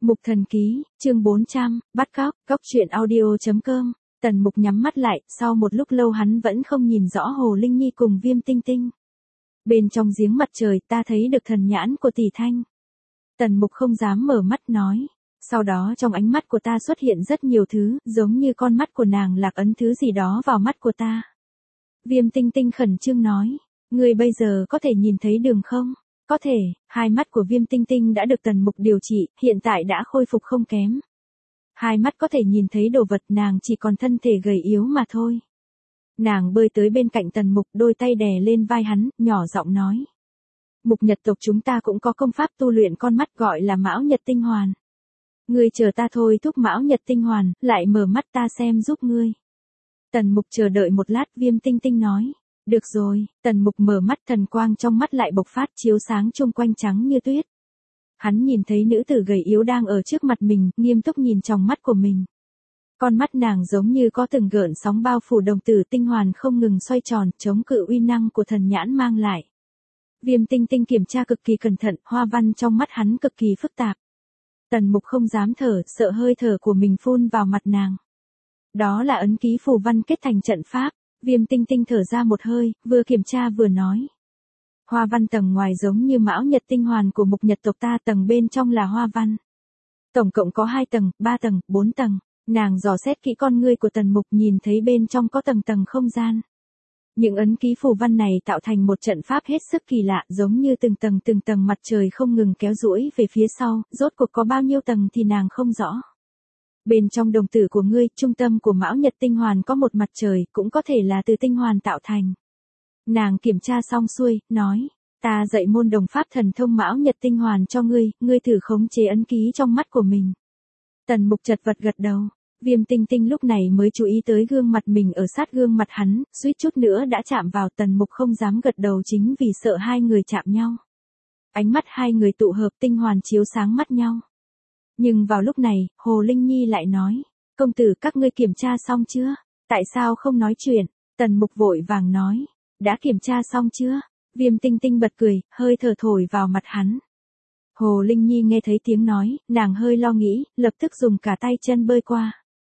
Mục Thần Ký, chương 400, bắt cóc, cóc.audio.com. Tần Mục nhắm mắt lại, sau một lúc lâu hắn vẫn không nhìn rõ Hồ Linh Nhi cùng Viêm Tinh Tinh. Bên trong giếng mặt trời ta thấy được thần nhãn của Tỷ Thanh. Tần Mục không dám mở mắt nói. Sau đó trong ánh mắt của ta xuất hiện rất nhiều thứ, giống như con mắt của nàng lạc ấn thứ gì đó vào mắt của ta. Viêm Tinh Tinh khẩn trương nói, ngươi bây giờ có thể nhìn thấy đường không? Có thể, hai mắt của Viêm Tinh Tinh đã được Tần Mục điều trị, hiện tại đã khôi phục không kém. Hai mắt có thể nhìn thấy đồ vật, nàng chỉ còn thân thể gầy yếu mà thôi. Nàng bơi tới bên cạnh Tần Mục, đôi tay đè lên vai hắn, nhỏ giọng nói. Mục Nhật tộc chúng ta cũng có công pháp tu luyện con mắt gọi là Mão Nhật Tinh Hoàn. Ngươi chờ ta thôi thúc Mão Nhật Tinh Hoàn, lại mở mắt ta xem giúp ngươi. Tần Mục chờ đợi một lát, Viêm Tinh Tinh nói. Được rồi, Tần Mục mở mắt, thần quang trong mắt lại bộc phát chiếu sáng chung quanh trắng như tuyết. Hắn nhìn thấy nữ tử gầy yếu đang ở trước mặt mình, nghiêm túc nhìn trong mắt của mình. Con mắt nàng giống như có từng gợn sóng bao phủ, đồng tử tinh hoàn không ngừng xoay tròn, chống cự uy năng của thần nhãn mang lại. Viêm Tinh Tinh kiểm tra cực kỳ cẩn thận, hoa văn trong mắt hắn cực kỳ phức tạp. Tần Mục không dám thở, sợ hơi thở của mình phun vào mặt nàng. Đó là ấn ký phù văn kết thành trận pháp. Viêm Tinh Tinh thở ra một hơi, vừa kiểm tra vừa nói. Hoa văn tầng ngoài giống như Mão Nhật Tinh Hoàn của Mục Nhật tộc ta, tầng bên trong là hoa văn. Tổng cộng có 2 tầng, 3 tầng, 4 tầng. Nàng dò xét kỹ con ngươi của Tần Mục, nhìn thấy bên trong có tầng tầng không gian. Những ấn ký phù văn này tạo thành một trận pháp hết sức kỳ lạ, giống như từng tầng mặt trời không ngừng kéo duỗi về phía sau, rốt cuộc có bao nhiêu tầng thì nàng không rõ. Bên trong đồng tử của ngươi, trung tâm của Mão Nhật Tinh Hoàn có một mặt trời, cũng có thể là từ tinh hoàn tạo thành. Nàng kiểm tra xong xuôi, nói, ta dạy môn đồng pháp thần thông Mão Nhật Tinh Hoàn cho ngươi, ngươi thử khống chế ấn ký trong mắt của mình. Tần Mục chật vật gật đầu, Viêm Tinh Tinh lúc này mới chú ý tới gương mặt mình ở sát gương mặt hắn, suýt chút nữa đã chạm vào. Tần Mục không dám gật đầu chính vì sợ hai người chạm nhau. Ánh mắt hai người tụ hợp, tinh hoàn chiếu sáng mắt nhau. Nhưng vào lúc này, Hồ Linh Nhi lại nói, công tử các ngươi kiểm tra xong chưa? Tại sao không nói chuyện? Tần Mục vội vàng nói, đã kiểm tra xong chưa? Viêm Tinh Tinh bật cười, hơi thở thổi vào mặt hắn. Hồ Linh Nhi nghe thấy tiếng nói, nàng hơi lo nghĩ, lập tức dùng cả tay chân bơi qua.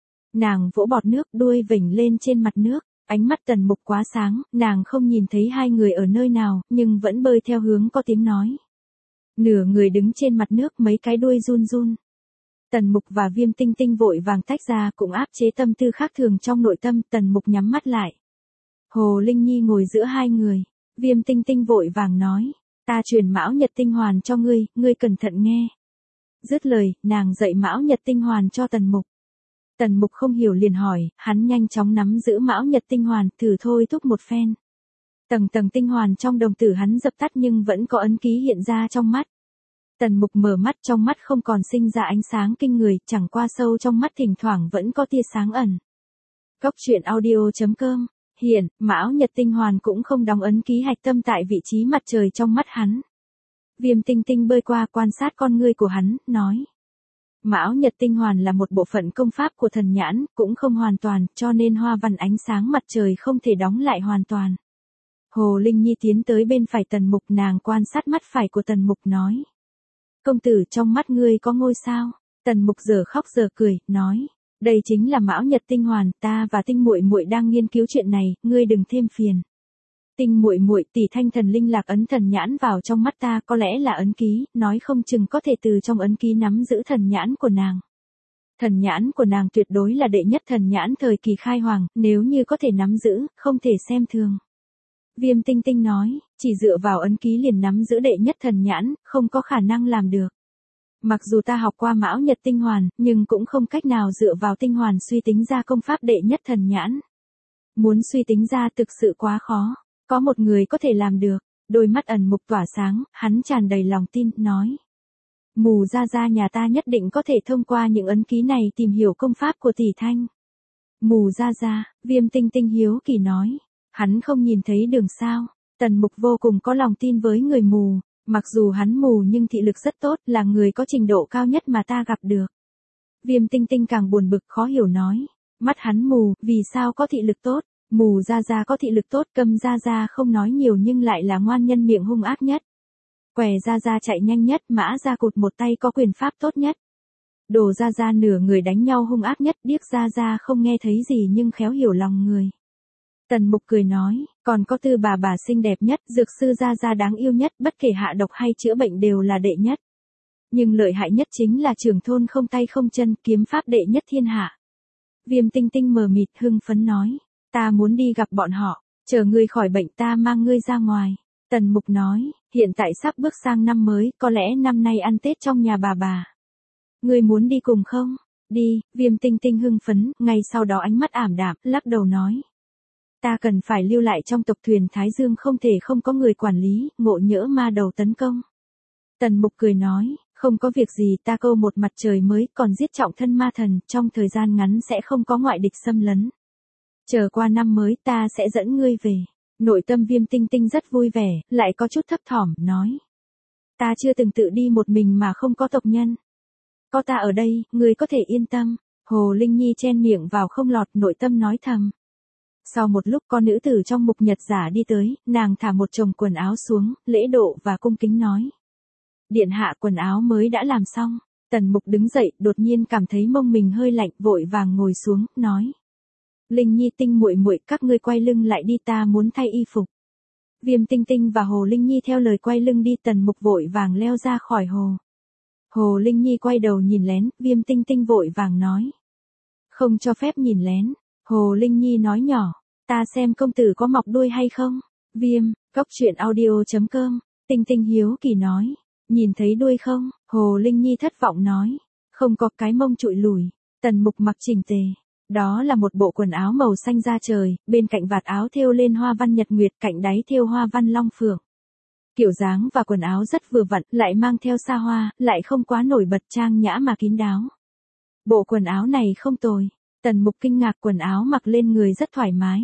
Nàng vỗ bọt nước, đuôi vểnh lên trên mặt nước, ánh mắt Tần Mục quá sáng, nàng không nhìn thấy hai người ở nơi nào, nhưng vẫn bơi theo hướng có tiếng nói. Nửa người đứng trên mặt nước, mấy cái đuôi run run. Tần Mục và Viêm Tinh Tinh vội vàng tách ra, cũng áp chế tâm tư khác thường trong nội tâm. Tần Mục nhắm mắt lại. Hồ Linh Nhi ngồi giữa hai người. Viêm Tinh Tinh vội vàng nói, ta truyền Mão Nhật Tinh Hoàn cho ngươi, ngươi cẩn thận nghe. Dứt lời, nàng dạy Mão Nhật Tinh Hoàn cho Tần Mục. Tần Mục không hiểu liền hỏi, hắn nhanh chóng nắm giữ Mão Nhật Tinh Hoàn, thử thôi thúc một phen. Tầng tinh hoàn trong đồng tử hắn dập tắt nhưng vẫn có ấn ký hiện ra trong mắt. Tần Mục mở mắt, trong mắt không còn sinh ra ánh sáng kinh người, chẳng qua sâu trong mắt thỉnh thoảng vẫn có tia sáng ẩn. Cóc.audio.com. Hiện, Mão Nhật Tinh Hoàn cũng không đóng ấn ký hạch tâm tại vị trí mặt trời trong mắt hắn. Viêm Tinh Tinh bơi qua quan sát con ngươi của hắn, nói. Mão Nhật Tinh Hoàn là một bộ phận công pháp của thần nhãn, cũng không hoàn toàn, cho nên hoa văn ánh sáng mặt trời không thể đóng lại hoàn toàn. Hồ Linh Nhi tiến tới bên phải Tần Mục, nàng quan sát mắt phải của Tần Mục nói. Công tử trong mắt ngươi có ngôi sao? Tần Mục giờ khóc giờ cười, nói. Đây chính là Mão Nhật Tinh Hoàn, ta và Tinh muội muội đang nghiên cứu chuyện này, ngươi đừng thêm phiền. Tinh muội muội, Tỷ Thanh thần linh lạc ấn thần nhãn vào trong mắt ta, có lẽ là ấn ký, nói không chừng có thể từ trong ấn ký nắm giữ thần nhãn của nàng. Thần nhãn của nàng tuyệt đối là đệ nhất thần nhãn thời kỳ khai hoàng, nếu như có thể nắm giữ, không thể xem thường. Viêm Tinh Tinh nói, chỉ dựa vào ấn ký liền nắm giữ đệ nhất thần nhãn, không có khả năng làm được. Mặc dù ta học qua Mão Nhật Tinh Hoàn, nhưng cũng không cách nào dựa vào tinh hoàn suy tính ra công pháp đệ nhất thần nhãn. Muốn suy tính ra thực sự quá khó, có một người có thể làm được. Đôi mắt Ẩn Mục tỏa sáng, hắn tràn đầy lòng tin, nói. Mù ra nhà ta nhất định có thể thông qua những ấn ký này tìm hiểu công pháp của Tỷ Thanh. Mù ra, Viêm Tinh Tinh hiếu kỳ nói. Hắn không nhìn thấy đường sao? Tần Mục vô cùng có lòng tin với người mù, mặc dù hắn mù nhưng thị lực rất tốt, là người có trình độ cao nhất mà ta gặp được. Viêm Tinh Tinh càng buồn bực khó hiểu nói, mắt hắn mù, vì sao có thị lực tốt? Mù ra có thị lực tốt, Câm ra không nói nhiều nhưng lại là ngoan nhân miệng hung ác nhất. Què ra chạy nhanh nhất, Mã ra cụt một tay có quyền pháp tốt nhất. Đồ Gia Gia nửa người đánh nhau hung ác nhất, Điếc Gia Gia không nghe thấy gì nhưng khéo hiểu lòng người. Tần Mục cười nói, còn có Tư bà xinh đẹp nhất, Dược Sư Gia Gia đáng yêu nhất, bất kể hạ độc hay chữa bệnh đều là đệ nhất. Nhưng lợi hại nhất chính là trưởng thôn không tay không chân, kiếm pháp đệ nhất thiên hạ. Viêm Tinh Tinh mờ mịt hưng phấn nói, ta muốn đi gặp bọn họ, chờ ngươi khỏi bệnh ta mang ngươi ra ngoài. Tần Mục nói, hiện tại sắp bước sang năm mới, có lẽ năm nay ăn Tết trong nhà bà. Ngươi muốn đi cùng không? Đi, Viêm Tinh Tinh hưng phấn, ngay sau đó ánh mắt ảm đạm, lắc đầu nói. Ta cần phải lưu lại trong tộc thuyền Thái Dương, không thể không có người quản lý, ngộ nhỡ ma đầu tấn công. Tần Mục cười nói, không có việc gì, ta câu một mặt trời mới, còn giết trọng thân ma thần, trong thời gian ngắn sẽ không có ngoại địch xâm lấn. Chờ qua năm mới ta sẽ dẫn ngươi về. Nội tâm Viêm Tinh Tinh rất vui vẻ, lại có chút thấp thỏm, nói. Ta chưa từng tự đi một mình mà không có tộc nhân. Có ta ở đây, ngươi có thể yên tâm. Hồ Linh Nhi chen miệng vào không lọt, nội tâm nói thầm. Sau một lúc con nữ tử trong Mục Nhật Giả đi tới, nàng thả một chồng quần áo xuống, lễ độ và cung kính nói. Điện hạ, quần áo mới đã làm xong. Tần Mục đứng dậy, đột nhiên cảm thấy mông mình hơi lạnh, vội vàng ngồi xuống, nói. Linh Nhi Tinh muội muội, các ngươi quay lưng lại đi, ta muốn thay y phục. Viêm Tinh Tinh và Hồ Linh Nhi theo lời quay lưng đi, Tần Mục vội vàng leo ra khỏi hồ. Hồ Linh Nhi quay đầu nhìn lén, Viêm Tinh Tinh vội vàng nói. Không cho phép nhìn lén. Hồ Linh Nhi nói nhỏ, ta xem công tử có mọc đuôi hay không? Viêm, cóc truyện audio.com, Tinh Tinh hiếu kỳ nói, nhìn thấy đuôi không? Hồ Linh Nhi thất vọng nói, không có, cái mông trụi lùi. Tần Mục mặc chỉnh tề. Đó là một bộ quần áo màu xanh da trời, bên cạnh vạt áo thêu lên hoa văn nhật nguyệt, cạnh đáy thêu hoa văn long phượng. Kiểu dáng và quần áo rất vừa vặn, lại mang theo xa hoa, lại không quá nổi bật, trang nhã mà kín đáo. Bộ quần áo này không tồi. Tần Mục kinh ngạc, quần áo mặc lên người rất thoải mái.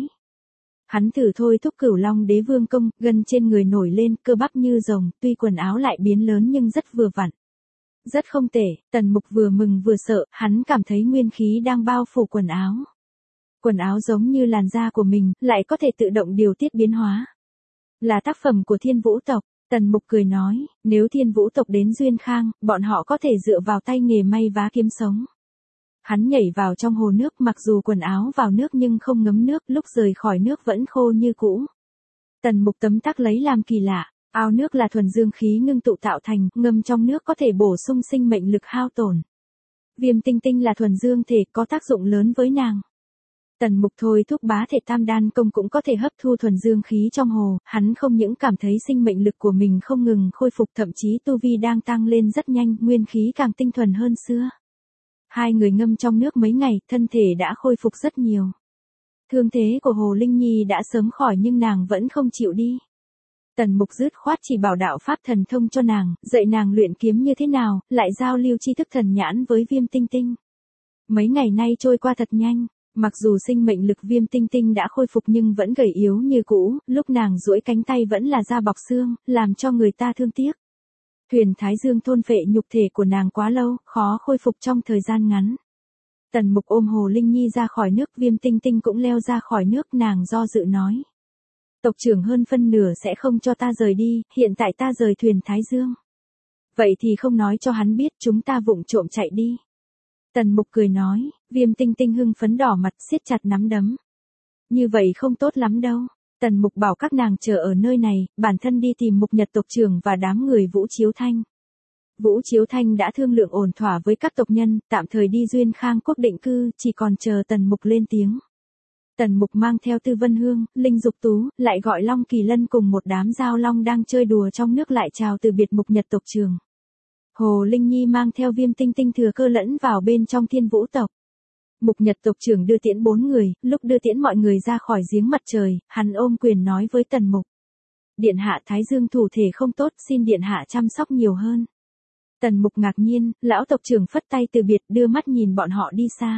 Hắn thử thôi thúc Cửu Long Đế Vương công, gân trên người nổi lên, cơ bắp như rồng, tuy quần áo lại biến lớn nhưng rất vừa vặn. Rất không tệ, Tần Mục vừa mừng vừa sợ, hắn cảm thấy nguyên khí đang bao phủ quần áo. Quần áo giống như làn da của mình, lại có thể tự động điều tiết biến hóa. Là tác phẩm của Thiên Vũ tộc. Tần Mục cười nói, nếu Thiên Vũ tộc đến Duyên Khang, bọn họ có thể dựa vào tay nghề may vá kiếm sống. Hắn nhảy vào trong hồ nước, mặc dù quần áo vào nước nhưng không ngấm nước, lúc rời khỏi nước vẫn khô như cũ. Tần Mục tấm tắc lấy làm kỳ lạ, ao nước là thuần dương khí ngưng tụ tạo thành, ngâm trong nước có thể bổ sung sinh mệnh lực hao tổn. Viêm Tinh Tinh là thuần dương thể, có tác dụng lớn với nàng. Tần Mục thôi thúc bá thể tam đan công cũng có thể hấp thu thuần dương khí trong hồ, hắn không những cảm thấy sinh mệnh lực của mình không ngừng khôi phục, thậm chí tu vi đang tăng lên rất nhanh, nguyên khí càng tinh thuần hơn xưa. Hai người ngâm trong nước mấy ngày, thân thể đã khôi phục rất nhiều. Thương thế của Hồ Linh Nhi đã sớm khỏi nhưng nàng vẫn không chịu đi. Tần Mục dứt khoát chỉ bảo đạo pháp thần thông cho nàng, dạy nàng luyện kiếm như thế nào, lại giao lưu tri thức thần nhãn với Viêm Tinh Tinh. Mấy ngày nay trôi qua thật nhanh, mặc dù sinh mệnh lực Viêm Tinh Tinh đã khôi phục nhưng vẫn gầy yếu như cũ, lúc nàng duỗi cánh tay vẫn là da bọc xương, làm cho người ta thương tiếc. Thuyền Thái Dương thôn phệ nhục thể của nàng quá lâu, khó khôi phục trong thời gian ngắn. Tần Mục ôm Hồ Linh Nhi ra khỏi nước, Viêm Tinh Tinh cũng leo ra khỏi nước, nàng do dự nói. Tộc trưởng hơn phân nửa sẽ không cho ta rời đi, hiện tại ta rời thuyền Thái Dương. Vậy thì không nói cho hắn biết, chúng ta vụng trộm chạy đi. Tần Mục cười nói, Viêm Tinh Tinh hưng phấn đỏ mặt siết chặt nắm đấm. Như vậy không tốt lắm đâu. Tần Mục bảo các nàng chờ ở nơi này, bản thân đi tìm Mục Nhật tộc trưởng và đám người Vũ Chiếu Thanh. Vũ Chiếu Thanh đã thương lượng ổn thỏa với các tộc nhân, tạm thời đi Duyên Khang quốc định cư, chỉ còn chờ Tần Mục lên tiếng. Tần Mục mang theo Tư Vân Hương, Linh Dục Tú, lại gọi Long Kỳ Lân cùng một đám giao long đang chơi đùa trong nước lại chào từ biệt Mục Nhật tộc trưởng. Hồ Linh Nhi mang theo Viêm Tinh Tinh thừa cơ lẫn vào bên trong Thiên Vũ tộc. Mục Nhật tộc trưởng đưa tiễn 4 người, lúc đưa tiễn mọi người ra khỏi giếng mặt trời, hắn ôm quyền nói với Tần Mục. Điện hạ Thái Dương thủ thể không tốt, xin điện hạ chăm sóc nhiều hơn. Tần Mục ngạc nhiên, lão tộc trưởng phất tay từ biệt, đưa mắt nhìn bọn họ đi xa.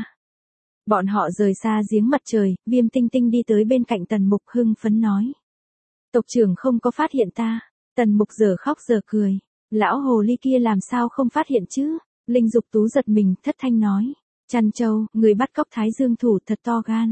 Bọn họ rời xa giếng mặt trời, Viêm Tinh Tinh đi tới bên cạnh Tần Mục hưng phấn nói. Tộc trưởng không có phát hiện ta. Tần Mục giờ khóc giờ cười. Lão hồ ly kia làm sao không phát hiện chứ? Linh Dục Tú giật mình, thất thanh nói. Trăn Châu, người bắt cóc Thái Dương thủ thật to gan.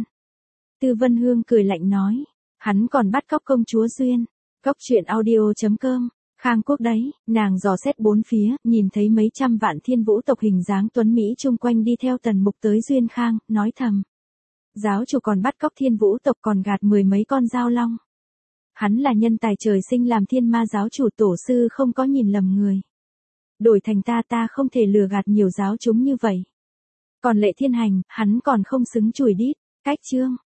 Tư Vân Hương cười lạnh nói. Hắn còn bắt cóc công chúa Duyên. Cóc truyện audio.com Khang Quốc đấy, nàng dò xét bốn phía, nhìn thấy mấy trăm vạn Thiên Vũ tộc hình dáng tuấn Mỹ chung quanh đi theo Tần Mục tới Duyên Khang, nói thầm. Giáo chủ còn bắt cóc Thiên Vũ tộc còn gạt 10 mấy con dao long. Hắn là nhân tài trời sinh làm Thiên Ma giáo chủ, tổ sư không có nhìn lầm người. Đổi thành ta không thể lừa gạt nhiều giáo chúng như vậy. Còn Lệ Thiên Hành, hắn còn không xứng chùi đít. Cách chương